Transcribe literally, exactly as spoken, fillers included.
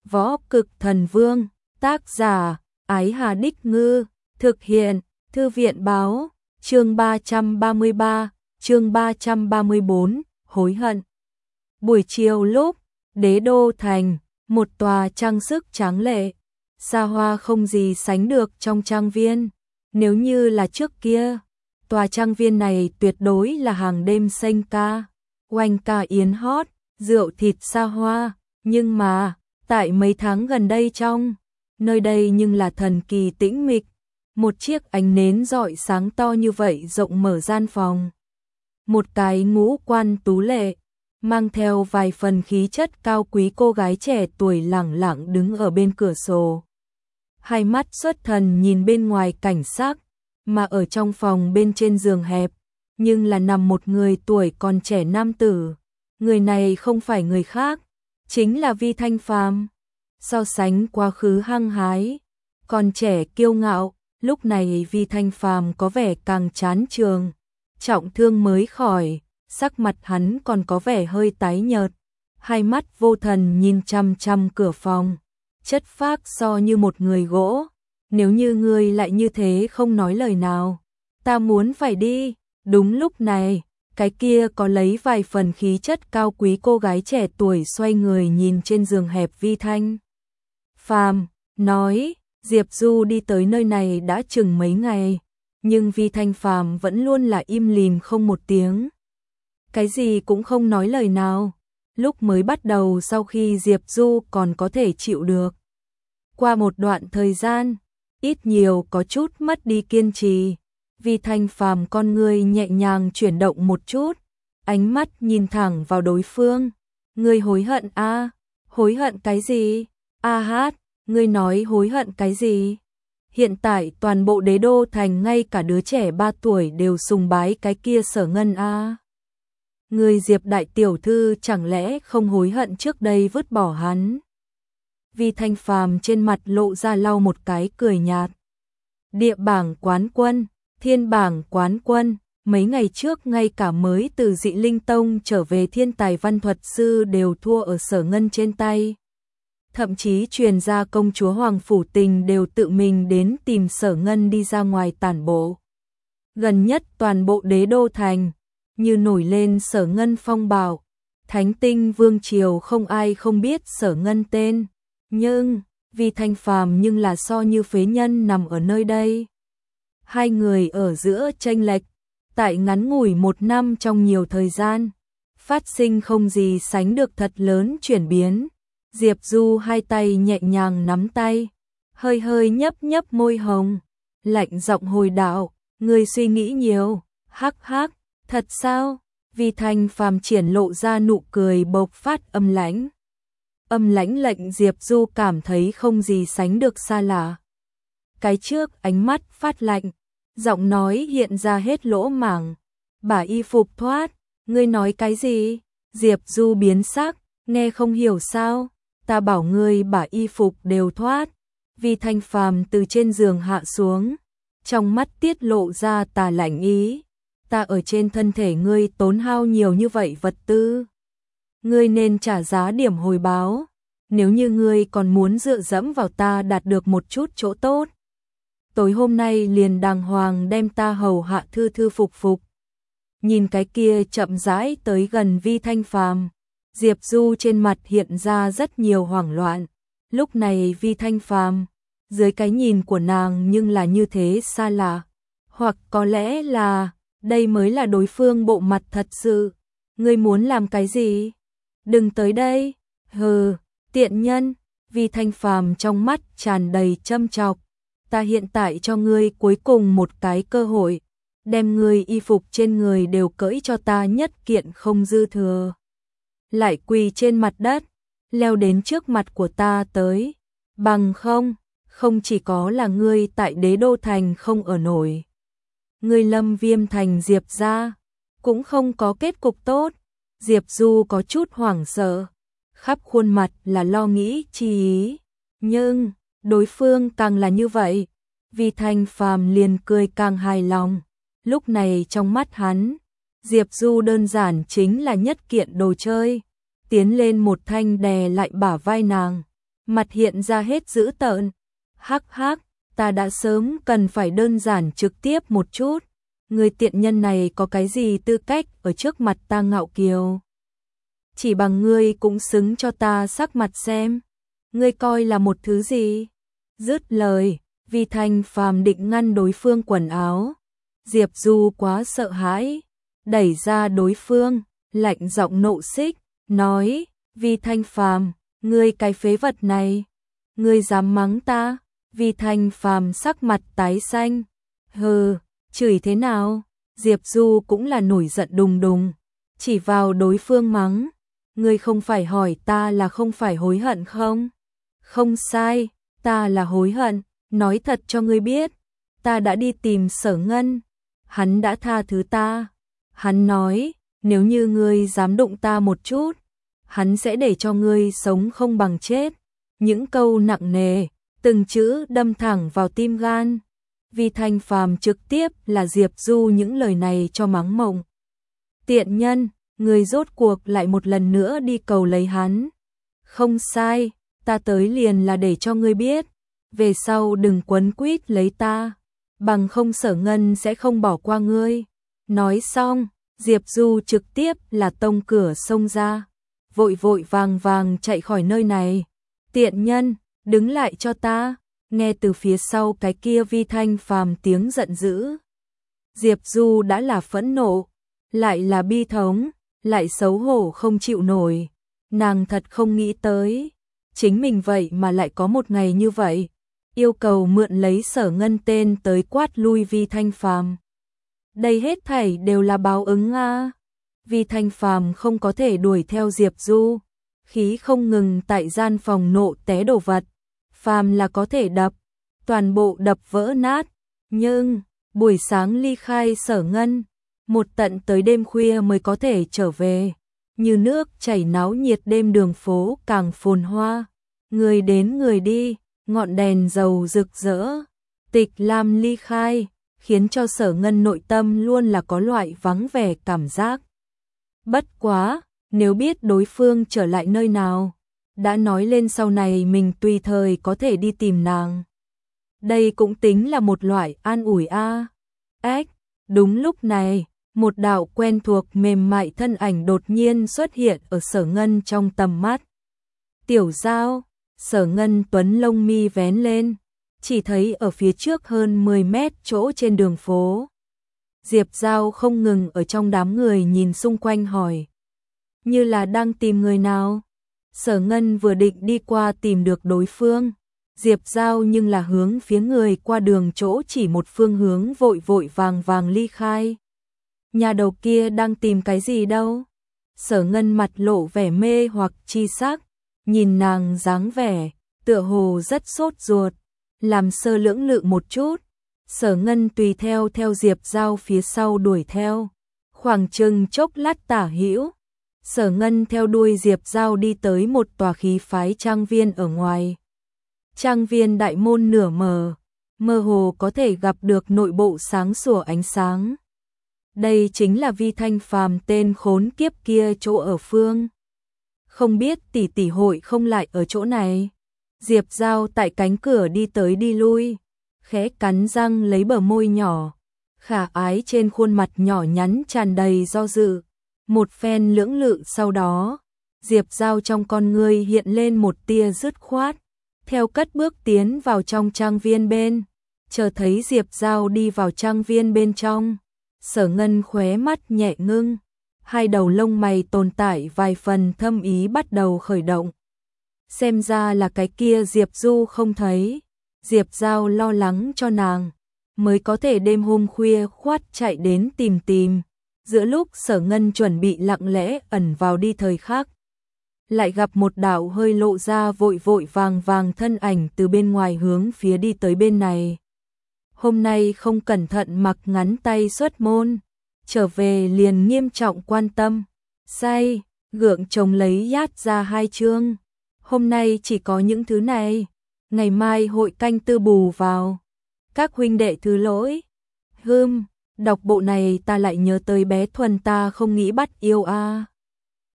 Võ Cực Thần Vương, tác giả, Ái Hà Đích Ngư, thực hiện, Thư viện báo, chương ba trăm ba mươi ba, chương ba trăm ba mươi bốn, hối hận. Buổi chiều lúc, Đế Đô Thành, một tòa trang sức tráng lệ, xa hoa không gì sánh được trong trang viên. Nếu như là trước kia, tòa trang viên này tuyệt đối là hàng đêm xanh ca, oanh ca yến hót, rượu thịt xa hoa, nhưng mà, tại mấy tháng gần đây trong, nơi đây nhưng là thần kỳ tĩnh mịch, một chiếc ánh nến rọi sáng to như vậy rộng mở gian phòng. Một cái ngũ quan tú lệ, mang theo vài phần khí chất cao quý cô gái trẻ tuổi lẳng lặng đứng ở bên cửa sổ. Hai mắt xuất thần nhìn bên ngoài cảnh sắc, mà ở trong phòng bên trên giường hẹp, nhưng là nằm một người tuổi còn trẻ nam tử. Người này không phải người khác, chính là Vi Thanh Phàm. So sánh quá khứ hăng hái, còn trẻ kiêu ngạo, lúc này Vi Thanh Phàm có vẻ càng chán trường, trọng thương mới khỏi, sắc mặt hắn còn có vẻ hơi tái nhợt, hai mắt vô thần nhìn chăm chăm cửa phòng, chất phác so như một người gỗ. Nếu như ngươi lại như thế không nói lời nào, ta muốn phải đi. Đúng lúc này, cái kia có lấy vài phần khí chất cao quý cô gái trẻ tuổi xoay người nhìn trên giường hẹp Vi Thanh Phàm, nói, Diệp Du đi tới nơi này đã chừng mấy ngày, nhưng Vi Thanh Phàm vẫn luôn là im lìm không một tiếng. Cái gì cũng không nói lời nào, lúc mới bắt đầu sau khi Diệp Du còn có thể chịu được. Qua một đoạn thời gian, ít nhiều có chút mất đi kiên trì, Vi Thanh Phàm con người nhẹ nhàng chuyển động một chút, ánh mắt nhìn thẳng vào đối phương. Ngươi hối hận a? À? Hối hận cái gì? A hát, ngươi nói hối hận cái gì? Hiện tại toàn bộ Đế Đô Thành ngay cả đứa trẻ ba tuổi đều sùng bái cái kia Sở Ngân a. À? Ngươi Diệp đại tiểu thư chẳng lẽ không hối hận trước đây vứt bỏ hắn? Vi Thanh Phàm trên mặt lộ ra lau một cái cười nhạt. Địa bảng quán quân, thiên bảng quán quân, mấy ngày trước ngay cả mới từ Dị Linh Tông trở về thiên tài văn thuật sư đều thua ở Sở Ngân trên tay. Thậm chí truyền ra công chúa Hoàng Phủ Tình đều tự mình đến tìm Sở Ngân đi ra ngoài tản bộ. Gần nhất toàn bộ Đế Đô Thành, như nổi lên Sở Ngân phong bạo, Thánh Tinh Vương Triều không ai không biết Sở Ngân tên. Nhưng, Vi Thanh Phàm nhưng là so như phế nhân nằm ở nơi đây. Hai người ở giữa chênh lệch, tại ngắn ngủi một năm trong nhiều thời gian, phát sinh không gì sánh được thật lớn chuyển biến. Diệp Du hai tay nhẹ nhàng nắm tay, hơi hơi nhấp nhấp môi hồng, lạnh giọng hồi đạo, ngươi suy nghĩ nhiều, hắc hắc, thật sao? Vi Thanh Phàm triển lộ ra nụ cười bộc phát âm lãnh. Âm lãnh lệnh Diệp Du cảm thấy không gì sánh được xa lạ. Cái trước ánh mắt phát lạnh, giọng nói hiện ra hết lỗ mảng. Bả y phục thoát, ngươi nói cái gì? Diệp Du biến sắc, nghe không hiểu sao? Ta bảo ngươi bả y phục đều thoát. Vi Thanh Phàm từ trên giường hạ xuống, trong mắt tiết lộ ra tà lạnh ý. Ta ở trên thân thể ngươi tốn hao nhiều như vậy vật tư, ngươi nên trả giá điểm hồi báo. Nếu như ngươi còn muốn dựa dẫm vào ta đạt được một chút chỗ tốt, tối hôm nay liền đàng hoàng đem ta hầu hạ thư thư phục phục. Nhìn cái kia chậm rãi tới gần Vi Thanh Phàm, Diệp Du trên mặt hiện ra rất nhiều hoảng loạn. Lúc này Vi Thanh Phàm, dưới cái nhìn của nàng nhưng là như thế xa lạ, hoặc có lẽ là đây mới là đối phương bộ mặt thật sự. Ngươi muốn làm cái gì? Đừng tới đây. Hừ, tiện nhân. Vi Thanh Phàm trong mắt tràn đầy châm chọc. Ta hiện tại cho ngươi cuối cùng một cái cơ hội, đem ngươi y phục trên người đều cởi cho ta nhất kiện không dư thừa. Lại quỳ trên mặt đất, leo đến trước mặt của ta tới. Bằng không, không chỉ có là ngươi tại Đế Đô Thành không ở nổi, ngươi Lâm Viêm Thành Diệp gia cũng không có kết cục tốt. Diệp Du có chút hoảng sợ, khắp khuôn mặt là lo nghĩ chi ý. Nhưng, đối phương càng là như vậy, Vi Thanh Phàm liền cười càng hài lòng. Lúc này trong mắt hắn, Diệp Du đơn giản chính là nhất kiện đồ chơi. Tiến lên một thanh đè lại bả vai nàng, mặt hiện ra hết dữ tợn. Hắc hắc, ta đã sớm cần phải đơn giản trực tiếp một chút. Người tiện nhân này có cái gì tư cách ở trước mặt ta ngạo kiều. Chỉ bằng ngươi cũng xứng cho ta sắc mặt xem. Ngươi coi là một thứ gì? Dứt lời, Vi Thanh Phàm định ngăn đối phương quần áo. Diệp Du quá sợ hãi, đẩy ra đối phương, lạnh giọng nộ xích, nói, Vi Thanh Phàm, ngươi cái phế vật này, ngươi dám mắng ta? Vi Thanh Phàm sắc mặt tái xanh, hừ, chửi thế nào? Diệp Du cũng là nổi giận đùng đùng, chỉ vào đối phương mắng, ngươi không phải hỏi ta là không phải hối hận không? Không sai, ta là hối hận, nói thật cho ngươi biết, ta đã đi tìm Sở Ngân, hắn đã tha thứ ta. Hắn nói, nếu như ngươi dám đụng ta một chút, hắn sẽ để cho ngươi sống không bằng chết. Những câu nặng nề, từng chữ đâm thẳng vào tim gan. Vi Thanh Phàm trực tiếp là Diệp Du những lời này cho mắng mộng. Tiện nhân, ngươi rốt cuộc lại một lần nữa đi cầu lấy hắn. Không sai, ta tới liền là để cho ngươi biết, về sau đừng quấn quýt lấy ta, bằng không Sở Ngân sẽ không bỏ qua ngươi. Nói xong, Diệp Du trực tiếp là tông cửa xông ra, vội vội vàng vàng chạy khỏi nơi này. Tiện nhân, đứng lại cho ta, nghe từ phía sau cái kia Vi Thanh Phàm tiếng giận dữ. Diệp Du đã là phẫn nộ, lại là bi thống, lại xấu hổ không chịu nổi. Nàng thật không nghĩ tới, chính mình vậy mà lại có một ngày như vậy, yêu cầu mượn lấy Sở Ngân tên tới quát lui Vi Thanh Phàm. Đây hết thảy đều là báo ứng a. Vi Thanh Phàm không có thể đuổi theo Diệp Du, khí không ngừng tại gian phòng nộ té đồ vật, phàm là có thể đập, toàn bộ đập vỡ nát, nhưng buổi sáng ly khai Sở Ngân, một tận tới đêm khuya mới có thể trở về, như nước chảy náo nhiệt đêm đường phố càng phồn hoa, người đến người đi, ngọn đèn dầu rực rỡ, Tịch Lam ly khai, khiến cho Sở Ngân nội tâm luôn là có loại vắng vẻ cảm giác. Bất quá, nếu biết đối phương trở lại nơi nào, đã nói lên sau này mình tùy thời có thể đi tìm nàng. Đây cũng tính là một loại an ủi a. Ếch, đúng lúc này, một đạo quen thuộc mềm mại thân ảnh đột nhiên xuất hiện ở Sở Ngân trong tầm mắt. Tiểu Giao, Sở Ngân tuấn lông mi vén lên, chỉ thấy ở phía trước hơn mười mét chỗ trên đường phố. Diệp Giao không ngừng ở trong đám người nhìn xung quanh hỏi, như là đang tìm người nào. Sở Ngân vừa định đi qua tìm được đối phương, Diệp Giao nhưng là hướng phía người qua đường chỗ chỉ một phương hướng vội vội vàng vàng ly khai. Nhà đầu kia đang tìm cái gì đâu? Sở Ngân mặt lộ vẻ mê hoặc chi sắc, nhìn nàng dáng vẻ, tựa hồ rất sốt ruột, làm sơ lưỡng lự một chút. Sở Ngân tùy theo theo Diệp Giao phía sau đuổi theo, khoảng chừng chốc lát tả hữu, Sở Ngân theo đuôi Diệp Giao đi tới một tòa khí phái trang viên ở ngoài. Trang viên đại môn nửa mờ, mơ hồ có thể gặp được nội bộ sáng sủa ánh sáng. Đây chính là Vi Thanh Phàm tên khốn kiếp kia chỗ ở phương. Không biết tỷ tỷ hội không lại ở chỗ này. Diệp Giao tại cánh cửa đi tới đi lui, khẽ cắn răng lấy bờ môi nhỏ, khả ái trên khuôn mặt nhỏ nhắn tràn đầy do dự. Một phen lưỡng lự sau đó, Diệp Giao trong con ngươi hiện lên một tia dứt khoát, theo cất bước tiến vào trong trang viên bên, chờ thấy Diệp Giao đi vào trang viên bên trong. Sở Ngân khóe mắt nhẹ ngưng, hai đầu lông mày tồn tại vài phần thâm ý bắt đầu khởi động. Xem ra là cái kia Diệp Du không thấy, Diệp Giao lo lắng cho nàng, mới có thể đêm hôm khuya khoát chạy đến tìm tìm. Giữa lúc Sở Ngân chuẩn bị lặng lẽ ẩn vào đi thời khắc, lại gặp một đạo hơi lộ ra vội vội vàng vàng thân ảnh từ bên ngoài hướng phía đi tới bên này. Hôm nay không cẩn thận mặc ngắn tay xuất môn, trở về liền nghiêm trọng quan tâm, say, gượng chồng lấy nhát ra hai chương. Hôm nay chỉ có những thứ này, ngày mai hội canh tư bù vào. Các huynh đệ thứ lỗi. Hưm, đọc bộ này ta lại nhớ tới bé Thuần ta không nghĩ bắt yêu a. À.